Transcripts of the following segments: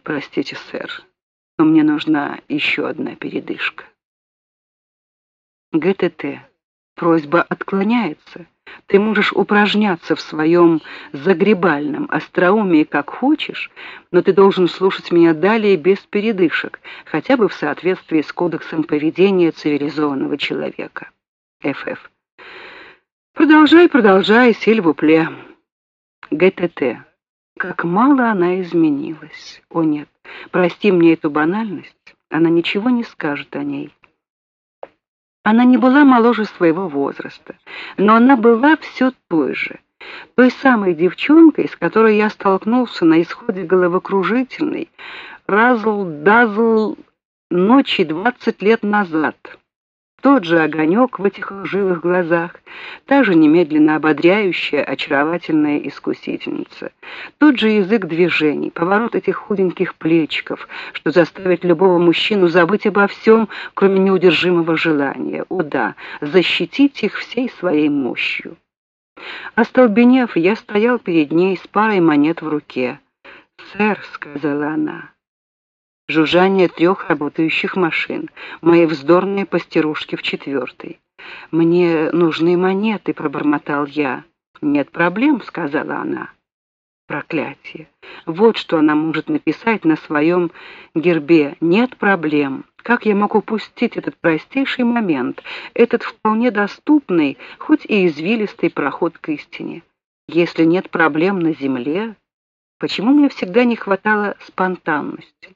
Простите, сэр, но мне нужна еще одна передышка. ГТТ. Просьба отклоняется. Ты можешь упражняться в своем загребальном остроумии как хочешь, но ты должен слушать меня далее без передышек, хотя бы в соответствии с кодексом поведения цивилизованного человека. ФФ. Продолжай, сильвупле. ГТТ. Как мало она изменилась. О нет, прости мне эту банальность, она ничего не скажет о ней. Она не была моложе своего возраста, но она была все той же, той самой девчонкой, с которой я столкнулся на исходе головокружительной, разл-дазл ночи 20 лет назад. Тот же огонек в этих лживых глазах, та же немедленно ободряющая, очаровательная искусительница, тот же язык движений, поворот этих худеньких плечиков, что заставит любого мужчину забыть обо всем, кроме неудержимого желания, о да, защитить их всей своей мощью. Остолбенев, я стоял перед ней с парой монет в руке. «Сэр», — сказала она, — жужжание 3 работающих машин, мои вздорные пастерушки в 4-й. «Мне нужны монеты», — пробормотал я. «Нет проблем», — сказала она. Проклятие! Вот что она может написать на своем гербе. «Нет проблем». Как я мог упустить этот простейший момент, этот вполне доступный, хоть и извилистый проход к истине? Если нет проблем на земле, почему мне всегда не хватало спонтанности?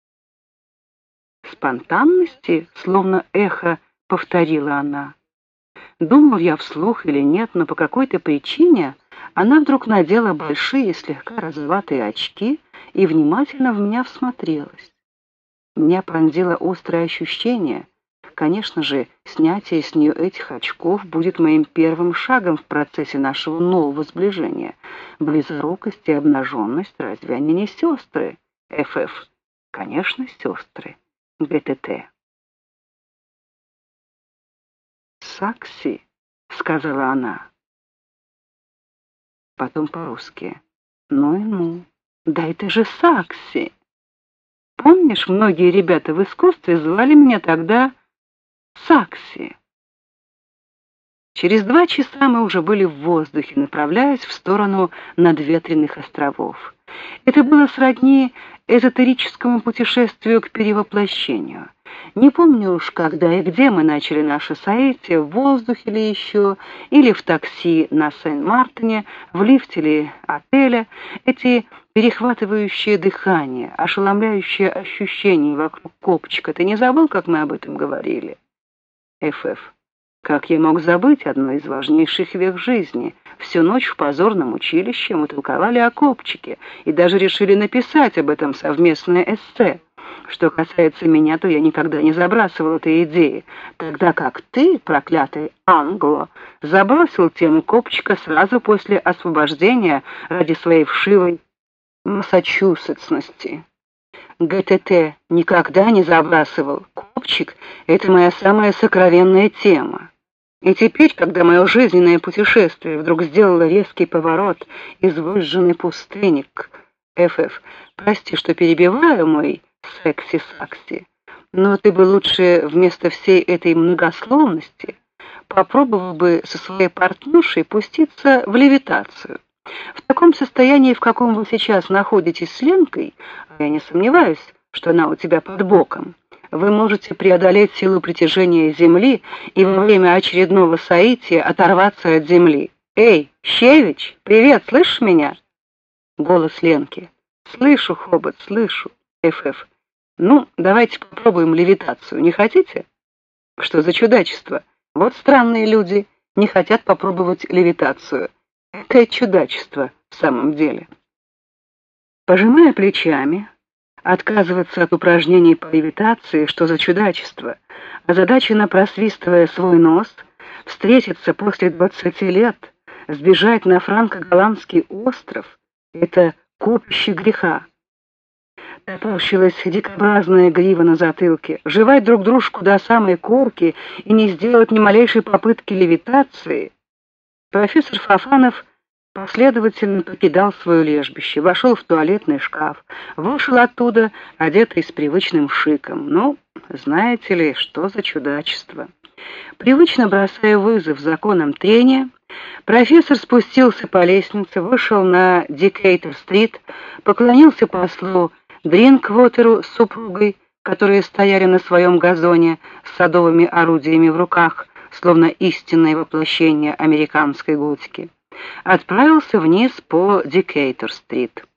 «Спонтанности?» — словно эхо повторила она. Думал я вслух или нет, но по какой-то причине она вдруг надела большие, слегка розоватые очки и внимательно в меня всмотрелась. Меня пронзило острое ощущение. Конечно же, снятие с нее этих очков будет моим первым шагом в процессе нашего нового сближения. Близорукость и обнаженность, разве они не сестры? ФФ. Конечно, сестры. ГТТ. «Сакси», — сказала она. Потом по-русски. «Ну и ну, да это же Сакси. Помнишь, многие ребята в искусстве звали меня тогда Сакси?» Через 2 часа мы уже были в воздухе, направляясь в сторону надветренных островов. Это было сродни эзотерическому путешествию к перевоплощению. Не помню уж, когда и где мы начали наше соитие, в воздухе ли еще, или в такси на Сен-Мартене, в лифте ли отеля. Эти перехватывающие дыхание, ошеломляющие ощущения вокруг копчика. Ты не забыл, как мы об этом говорили? ФФ. Как я мог забыть одно из важнейших вех жизни? Всю ночь в позорном училище мы толковали о копчике и даже решили написать об этом совместное эссе. Что касается меня, то я никогда не забрасывал этой идеи, тогда как ты, проклятый англо, забросил тему копчика сразу после освобождения ради своей вшивой массачусетсности. ГТТ никогда не забрасывал. Копчик — это моя самая сокровенная тема. И теперь, когда мое жизненное путешествие вдруг сделало резкий поворот из выжженной пустыни к ФФ, прости, что перебиваю, мой секси-сакси, но ты бы лучше вместо всей этой многословности попробовал бы со своей партнершей пуститься в левитацию. В таком состоянии, в каком вы сейчас находитесь с Ленкой, а я не сомневаюсь, что она у тебя под боком, вы можете преодолеть силу притяжения Земли и во время очередного соития оторваться от Земли. «Эй, Щевич, привет, слышишь меня?» Голос Ленки. «Слышу, Хобот, слышу». ФФ. «Ну, давайте попробуем левитацию, не хотите?» «Что за чудачество? Вот странные люди не хотят попробовать левитацию. Какое чудачество в самом деле?» Пожимая плечами, отказываться от упражнений по левитации, что за чудачество, озадаченно просвистывая свой нос, встретиться после 20 лет, сбежать на франко-голландский остров — это копище греха. Топорщилась дикобразная грива на затылке, жевать друг дружку до самой корки и не сделать ни малейшей попытки левитации. Профессор Фофанов последовательно покидал свое лежбище, вошел в туалетный шкаф, вышел оттуда, одетый с привычным шиком. Ну, знаете ли, что за чудачество. Привычно бросая вызов законам трения, профессор спустился по лестнице, вышел на Дикейтер-стрит, поклонился послу Дринквотеру с супругой, которые стояли на своем газоне с садовыми орудиями в руках, словно истинное воплощение американской готики, отправился вниз по Дикейтер-стрит.